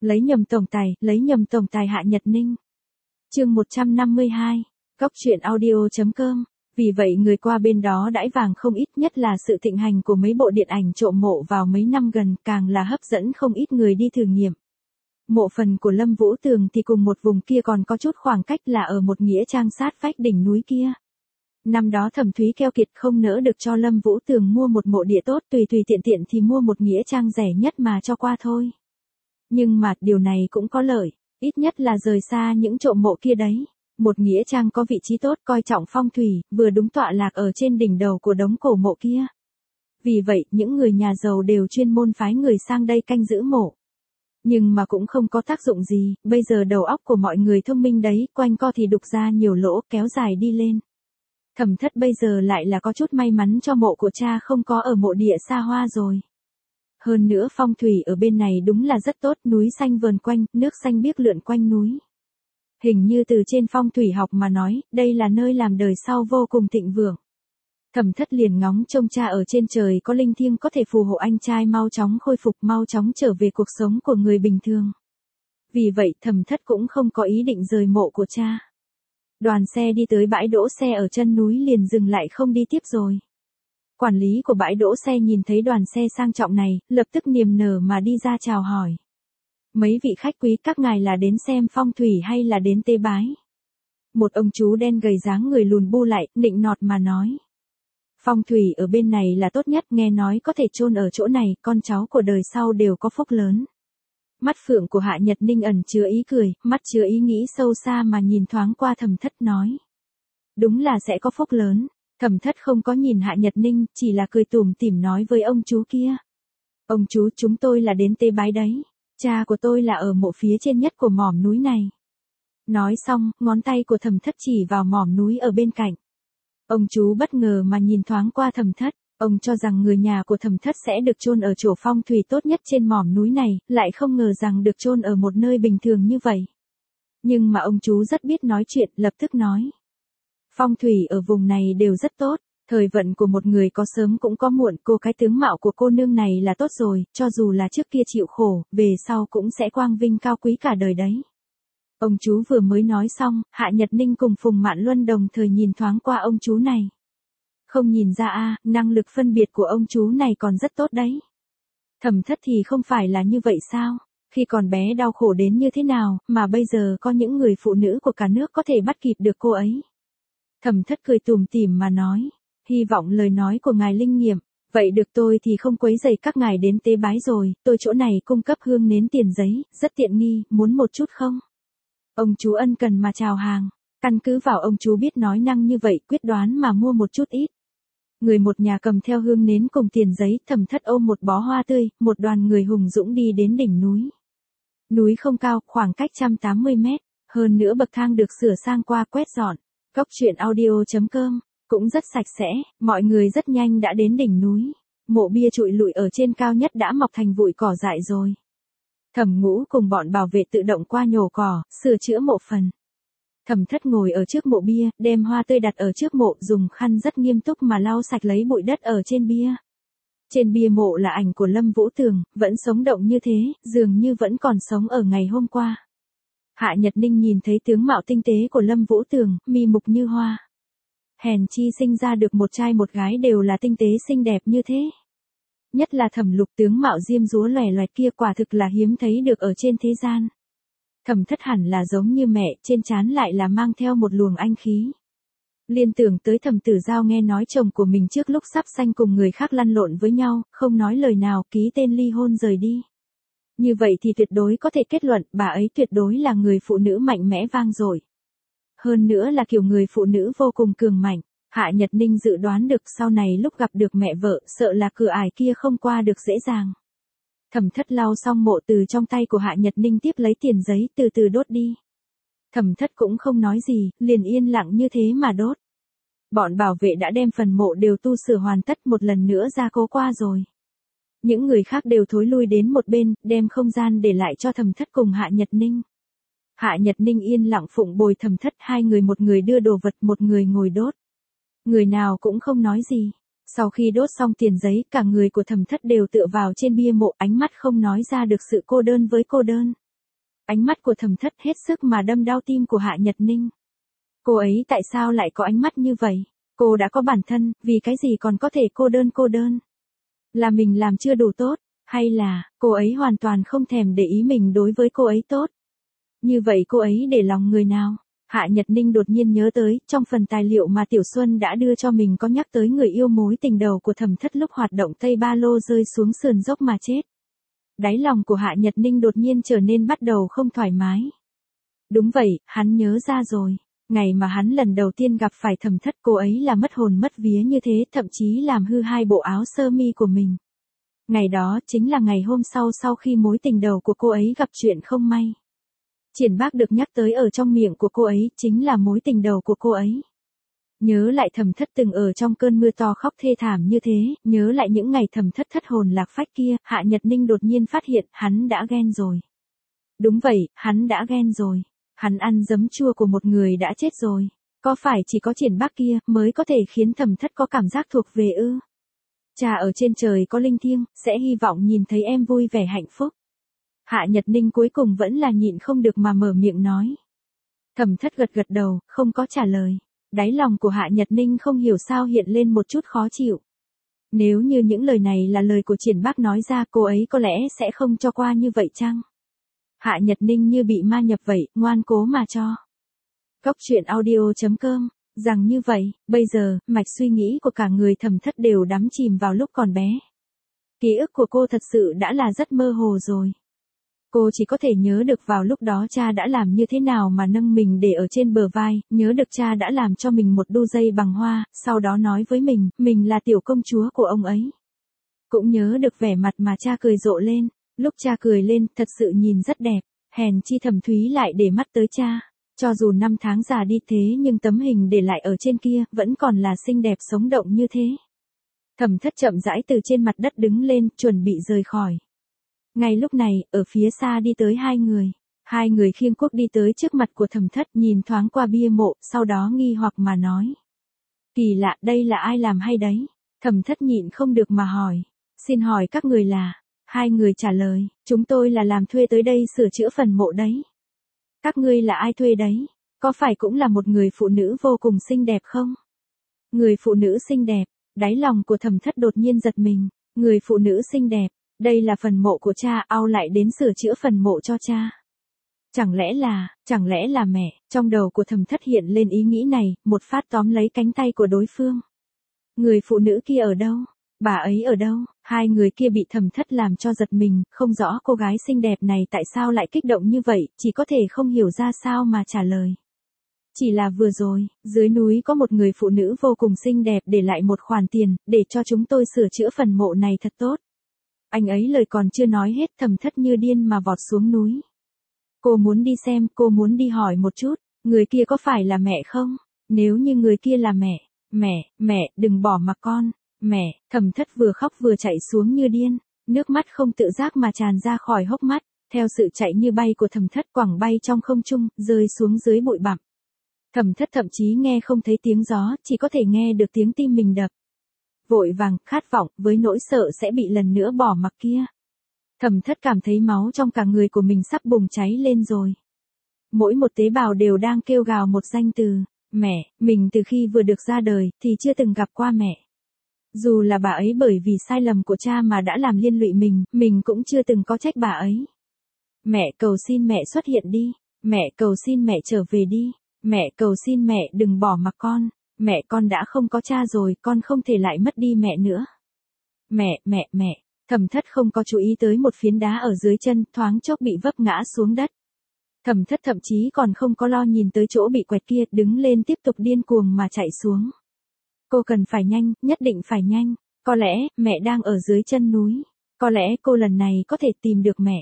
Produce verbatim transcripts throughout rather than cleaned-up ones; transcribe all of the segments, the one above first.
Lấy nhầm tổng tài, lấy nhầm tổng tài Hạ Nhật Ninh. Chương một trăm năm mươi hai, Góc truyện audio.com. Vì vậy người qua bên đó đãi vàng không ít, nhất là sự thịnh hành của mấy bộ điện ảnh trộm mộ vào mấy năm gần, càng là hấp dẫn không ít người đi thử nghiệm. Mộ phần của Lâm Vũ Tường thì cùng một vùng kia còn có chút khoảng cách, là ở một nghĩa trang sát vách đỉnh núi kia. Năm đó Thẩm Thúy keo kiệt không nỡ được cho Lâm Vũ Tường mua một mộ địa tốt, tùy tùy tiện tiện thì mua một nghĩa trang rẻ nhất mà cho qua thôi. Nhưng mà điều này cũng có lợi, ít nhất là rời xa những trộm mộ kia đấy. Một nghĩa trang có vị trí tốt, coi trọng phong thủy, vừa đúng tọa lạc ở trên đỉnh đầu của đống cổ mộ kia. Vì vậy, những người nhà giàu đều chuyên môn phái người sang đây canh giữ mộ. Nhưng mà cũng không có tác dụng gì, bây giờ đầu óc của mọi người thông minh đấy, quanh co thì đục ra nhiều lỗ, kéo dài đi lên. Thẩm Thất bây giờ lại là có chút may mắn cho mộ của cha không có ở mộ địa xa hoa rồi. Hơn nữa phong thủy ở bên này đúng là rất tốt, núi xanh vờn quanh, nước xanh biếc lượn quanh núi. Hình như từ trên phong thủy học mà nói, đây là nơi làm đời sau vô cùng thịnh vượng. Thẩm Thất liền ngóng trông cha ở trên trời có linh thiêng có thể phù hộ anh trai mau chóng khôi phục, mau chóng trở về cuộc sống của người bình thường. Vì vậy Thẩm Thất cũng không có ý định rời mộ của cha. Đoàn xe đi tới bãi đỗ xe ở chân núi liền dừng lại không đi tiếp rồi. Quản lý của bãi đỗ xe nhìn thấy đoàn xe sang trọng này, lập tức niềm nở mà đi ra chào hỏi. Mấy vị khách quý, các ngài là đến xem phong thủy hay là đến tế bái? Một ông chú đen gầy dáng người lùn bu lại, nịnh nọt mà nói. Phong thủy ở bên này là tốt nhất, nghe nói có thể chôn ở chỗ này, con cháu của đời sau đều có phúc lớn. Mắt phượng của Hạ Nhật Ninh ẩn chứa ý cười, mắt chứa ý nghĩ sâu xa mà nhìn thoáng qua Thẩm Thất nói. Đúng là sẽ có phúc lớn. Thẩm Thất không có nhìn Hạ Nhật Ninh, chỉ là cười tủm tỉm nói với ông chú kia. Ông chú, chúng tôi là đến tế bái đấy. Cha của tôi là ở mộ phía trên nhất của mỏm núi này. Nói xong, ngón tay của Thẩm Thất chỉ vào mỏm núi ở bên cạnh. Ông chú bất ngờ mà nhìn thoáng qua Thẩm Thất, ông cho rằng người nhà của Thẩm Thất sẽ được chôn ở chỗ phong thủy tốt nhất trên mỏm núi này, lại không ngờ rằng được chôn ở một nơi bình thường như vậy. Nhưng mà ông chú rất biết nói chuyện, lập tức nói. Phong thủy ở vùng này đều rất tốt, thời vận của một người có sớm cũng có muộn, cô cái tướng mạo của cô nương này là tốt rồi, cho dù là trước kia chịu khổ, về sau cũng sẽ quang vinh cao quý cả đời đấy. Ông chú vừa mới nói xong, Hạ Nhật Ninh cùng Phùng Mạn Luân đồng thời nhìn thoáng qua ông chú này. Không nhìn ra a, năng lực phân biệt của ông chú này còn rất tốt đấy. Thẩm Thất thì không phải là như vậy sao? Khi còn bé đau khổ đến như thế nào, mà bây giờ có những người phụ nữ của cả nước có thể bắt kịp được cô ấy. Thẩm Thất cười tủm tỉm mà nói, hy vọng lời nói của ngài linh nghiệm, vậy được, tôi thì không quấy rầy các ngài đến tế bái rồi, tôi chỗ này cung cấp hương nến tiền giấy, rất tiện nghi, muốn một chút không? Ông chú ân cần mà chào hàng, căn cứ vào ông chú biết nói năng như vậy, quyết đoán mà mua một chút ít. Người một nhà cầm theo hương nến cùng tiền giấy, Thẩm Thất ôm một bó hoa tươi, một đoàn người hùng dũng đi đến đỉnh núi. Núi không cao, khoảng cách một trăm tám mươi mét, hơn nữa bậc thang được sửa sang qua quét dọn. Góc truyện audio.com, cũng rất sạch sẽ, mọi người rất nhanh đã đến đỉnh núi. Mộ bia trụi lủi ở trên cao nhất đã mọc thành bụi cỏ dại rồi. Thẩm Ngũ cùng bọn bảo vệ tự động qua nhổ cỏ, sửa chữa mộ phần. Thẩm Thất ngồi ở trước mộ bia, đem hoa tươi đặt ở trước mộ, dùng khăn rất nghiêm túc mà lau sạch lấy bụi đất ở trên bia. Trên bia mộ là ảnh của Lâm Vũ Tường, vẫn sống động như thế, dường như vẫn còn sống ở ngày hôm qua. Hạ Nhật Ninh nhìn thấy tướng mạo tinh tế của Lâm Vũ Tường, mi mục như hoa. Hèn chi sinh ra được một trai một gái đều là tinh tế xinh đẹp như thế. Nhất là Thẩm Lục, tướng mạo diêm dúa lòe loẹt kia quả thực là hiếm thấy được ở trên thế gian. Thẩm Thất hẳn là giống như mẹ, trên trán lại là mang theo một luồng anh khí. Liên tưởng tới Thẩm Tử Giao nghe nói chồng của mình trước lúc sắp sanh cùng người khác lăn lộn với nhau, không nói lời nào, ký tên ly hôn rời đi. Như vậy thì tuyệt đối có thể kết luận, bà ấy tuyệt đối là người phụ nữ mạnh mẽ vang dội. Hơn nữa là kiểu người phụ nữ vô cùng cường mạnh. Hạ Nhật Ninh dự đoán được sau này lúc gặp được mẹ vợ, sợ là cửa ải kia không qua được dễ dàng. Thẩm Thất lau xong mộ từ trong tay của Hạ Nhật Ninh tiếp lấy tiền giấy từ từ đốt đi. Thẩm Thất cũng không nói gì, liền yên lặng như thế mà đốt. Bọn bảo vệ đã đem phần mộ đều tu sửa hoàn tất, một lần nữa ra cố qua rồi. Những người khác đều thối lui đến một bên, đem không gian để lại cho Thẩm Thất cùng Hạ Nhật Ninh. Hạ Nhật Ninh yên lặng phụng bồi Thẩm Thất, hai người một người đưa đồ vật, một người ngồi đốt. Người nào cũng không nói gì. Sau khi đốt xong tiền giấy, cả người của Thẩm Thất đều tựa vào trên bia mộ, ánh mắt không nói ra được sự cô đơn với cô đơn. Ánh mắt của Thẩm Thất hết sức mà đâm đau tim của Hạ Nhật Ninh. Cô ấy tại sao lại có ánh mắt như vậy? Cô đã có bản thân, vì cái gì còn có thể cô đơn cô đơn? Là mình làm chưa đủ tốt, hay là cô ấy hoàn toàn không thèm để ý mình đối với cô ấy tốt? Như vậy cô ấy để lòng người nào? Hạ Nhật Ninh đột nhiên nhớ tới, trong phần tài liệu mà Tiểu Xuân đã đưa cho mình có nhắc tới người yêu mối tình đầu của Thẩm Thất lúc hoạt động Tây Ba Lô rơi xuống sườn dốc mà chết. Đáy lòng của Hạ Nhật Ninh đột nhiên trở nên bắt đầu không thoải mái. Đúng vậy, hắn nhớ ra rồi. Ngày mà hắn lần đầu tiên gặp phải Thẩm Thất, cô ấy là mất hồn mất vía như thế, thậm chí làm hư hai bộ áo sơ mi của mình. Ngày đó chính là ngày hôm sau sau khi mối tình đầu của cô ấy gặp chuyện không may. Triển Bác được nhắc tới ở trong miệng của cô ấy chính là mối tình đầu của cô ấy. Nhớ lại Thẩm Thất từng ở trong cơn mưa to khóc thê thảm như thế, nhớ lại những ngày Thẩm Thất thất hồn lạc phách kia, Hạ Nhật Ninh đột nhiên phát hiện hắn đã ghen rồi. Đúng vậy, hắn đã ghen rồi. Hắn ăn giấm chua của một người đã chết rồi. Có phải chỉ có Triển Bác kia mới có thể khiến Thẩm Thất có cảm giác thuộc về ư? Cha ở trên trời có linh thiêng, sẽ hy vọng nhìn thấy em vui vẻ hạnh phúc. Hạ Nhật Ninh cuối cùng vẫn là nhịn không được mà mở miệng nói. Thẩm Thất gật gật đầu, không có trả lời. Đáy lòng của Hạ Nhật Ninh không hiểu sao hiện lên một chút khó chịu. Nếu như những lời này là lời của Triển Bác nói ra, cô ấy có lẽ sẽ không cho qua như vậy chăng? Hạ Nhật Ninh như bị ma nhập vậy, ngoan cố mà cho. Góc truyện audio chấm com, rằng như vậy, bây giờ, mạch suy nghĩ của cả người Thẩm Thất đều đắm chìm vào lúc còn bé. Ký ức của cô thật sự đã là rất mơ hồ rồi. Cô chỉ có thể nhớ được vào lúc đó cha đã làm như thế nào mà nâng mình để ở trên bờ vai, nhớ được cha đã làm cho mình một đu dây bằng hoa, sau đó nói với mình, mình là tiểu công chúa của ông ấy. Cũng nhớ được vẻ mặt mà cha cười rộ lên, lúc cha cười lên thật sự nhìn rất đẹp, hèn chi Thẩm Thúy lại để mắt tới cha. Cho dù năm tháng già đi thế nhưng tấm hình để lại ở trên kia vẫn còn là xinh đẹp sống động như thế. Thẩm Thất chậm rãi từ trên mặt đất đứng lên, chuẩn bị rời khỏi. Ngay lúc này, ở phía xa đi tới hai người. Hai người khiêng cuốc đi tới trước mặt của Thẩm Thất, nhìn thoáng qua bia mộ, sau đó nghi hoặc mà nói. Kỳ lạ, đây là ai làm hay đấy? Thẩm Thất nhịn không được mà hỏi. Xin hỏi các người là? Hai người trả lời, chúng tôi là làm thuê tới đây sửa chữa phần mộ đấy. Các ngươi là ai thuê đấy? Có phải cũng là một người phụ nữ vô cùng xinh đẹp không? Người phụ nữ xinh đẹp, đáy lòng của Thẩm Thất đột nhiên giật mình. Người phụ nữ xinh đẹp, đây là phần mộ của cha, ao lại đến sửa chữa phần mộ cho cha. Chẳng lẽ là, chẳng lẽ là mẹ? Trong đầu của Thẩm Thất hiện lên ý nghĩ này, một phát tóm lấy cánh tay của đối phương. Người phụ nữ kia ở đâu? Bà ấy ở đâu? Hai người kia bị Thẩm Thất làm cho giật mình, không rõ cô gái xinh đẹp này tại sao lại kích động như vậy, chỉ có thể không hiểu ra sao mà trả lời. Chỉ là vừa rồi, dưới núi có một người phụ nữ vô cùng xinh đẹp để lại một khoản tiền, để cho chúng tôi sửa chữa phần mộ này thật tốt. Anh ấy lời còn chưa nói hết, Thẩm Thất như điên mà vọt xuống núi. Cô muốn đi xem, cô muốn đi hỏi một chút, người kia có phải là mẹ không? Nếu như người kia là mẹ, mẹ, mẹ, đừng bỏ mặc con, mẹ, Thẩm Thất vừa khóc vừa chạy xuống như điên, nước mắt không tự giác mà tràn ra khỏi hốc mắt, theo sự chạy như bay của Thẩm Thất quẳng bay trong không trung, rơi xuống dưới bụi bặm. Thẩm Thất thậm chí nghe không thấy tiếng gió, chỉ có thể nghe được tiếng tim mình đập. Vội vàng, khát vọng, với nỗi sợ sẽ bị lần nữa bỏ mặc kia. Thẩm Thất cảm thấy máu trong cả người của mình sắp bùng cháy lên rồi. Mỗi một tế bào đều đang kêu gào một danh từ, mẹ, mình từ khi vừa được ra đời, thì chưa từng gặp qua mẹ. Dù là bà ấy bởi vì sai lầm của cha mà đã làm liên lụy mình, mình cũng chưa từng có trách bà ấy. Mẹ cầu xin mẹ xuất hiện đi, mẹ cầu xin mẹ trở về đi, mẹ cầu xin mẹ đừng bỏ mặc con. Mẹ con đã không có cha rồi, con không thể lại mất đi mẹ nữa. Mẹ, mẹ, mẹ, Thẩm Thất không có chú ý tới một phiến đá ở dưới chân, thoáng chốc bị vấp ngã xuống đất. Thẩm Thất thậm chí còn không có lo nhìn tới chỗ bị quẹt kia, đứng lên tiếp tục điên cuồng mà chạy xuống. Cô cần phải nhanh, nhất định phải nhanh, có lẽ, mẹ đang ở dưới chân núi, có lẽ cô lần này có thể tìm được mẹ.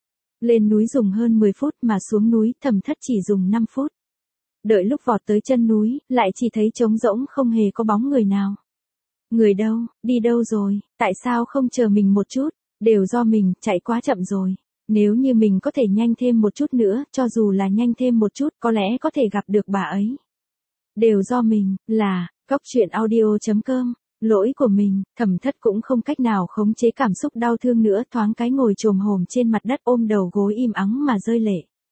Lên núi dùng hơn mười phút mà xuống núi, Thẩm Thất chỉ dùng năm phút. Đợi lúc vọt tới chân núi, lại chỉ thấy trống rỗng không hề có bóng người nào. Người đâu, đi đâu rồi, tại sao không chờ mình một chút, đều do mình, chạy quá chậm rồi. Nếu như mình có thể nhanh thêm một chút nữa, cho dù là nhanh thêm một chút, có lẽ có thể gặp được bà ấy. Đều do mình, là, góc truyện audio chấm com, lỗi của mình, Thẩm Thất cũng không cách nào khống chế cảm xúc đau thương nữa, thoáng cái ngồi chồm hổm trên mặt đất ôm đầu gối im ắng mà rơi lệ.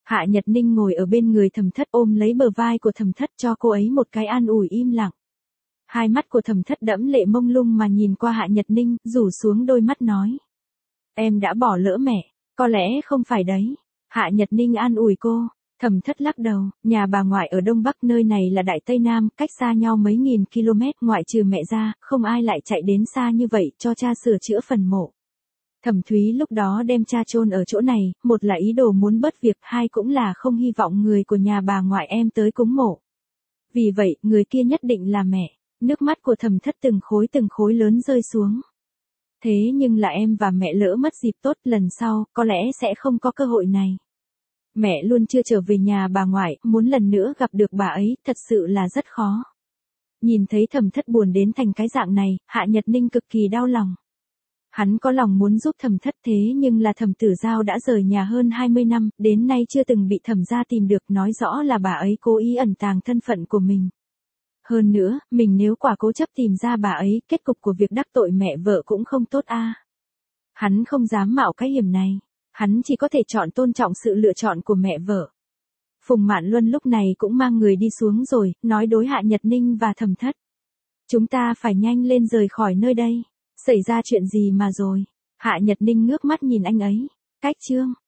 Hạ Nhật Ninh ngồi ở bên người Thẩm Thất ôm lấy bờ vai của Thẩm Thất cho cô ấy một cái an ủi im lặng. Hai mắt của Thẩm Thất đẫm lệ mông lung mà nhìn qua Hạ Nhật Ninh, rủ xuống đôi mắt nói. Em đã bỏ lỡ mẹ, có lẽ không phải đấy. Hạ Nhật Ninh an ủi cô. Thẩm Thất lắc đầu, nhà bà ngoại ở Đông Bắc, nơi này là Đại Tây Nam, cách xa nhau mấy nghìn km, ngoại trừ mẹ ra, không ai lại chạy đến xa như vậy cho cha sửa chữa phần mộ. Thẩm Thúy lúc đó đem cha chôn ở chỗ này, một là ý đồ muốn bớt việc, hai cũng là không hy vọng người của nhà bà ngoại em tới cúng mộ. Vì vậy, người kia nhất định là mẹ. Nước mắt của Thẩm Thất từng khối từng khối lớn rơi xuống. Thế nhưng là em và mẹ lỡ mất dịp tốt, lần sau, có lẽ sẽ không có cơ hội này. Mẹ luôn chưa trở về nhà bà ngoại, muốn lần nữa gặp được bà ấy, thật sự là rất khó. Nhìn thấy Thẩm Thất buồn đến thành cái dạng này, Hạ Nhật Ninh cực kỳ đau lòng. Hắn có lòng muốn giúp Thẩm Thất, thế nhưng là Thẩm Tử Giao đã rời nhà hơn hai mươi năm, đến nay chưa từng bị Thẩm gia tìm được, nói rõ là bà ấy cố ý ẩn tàng thân phận của mình. Hơn nữa, mình nếu quả cố chấp tìm ra bà ấy, kết cục của việc đắc tội mẹ vợ cũng không tốt a. Hắn không dám mạo cái hiểm này. Hắn chỉ có thể chọn tôn trọng sự lựa chọn của mẹ vợ. Phùng Mạn Luân lúc này cũng mang người đi xuống rồi, nói đối Hạ Nhật Ninh và Thẩm Thất. Chúng ta phải nhanh lên rời khỏi nơi đây. Xảy ra chuyện gì mà rồi? Hạ Nhật Ninh ngước mắt nhìn anh ấy. Cách chương.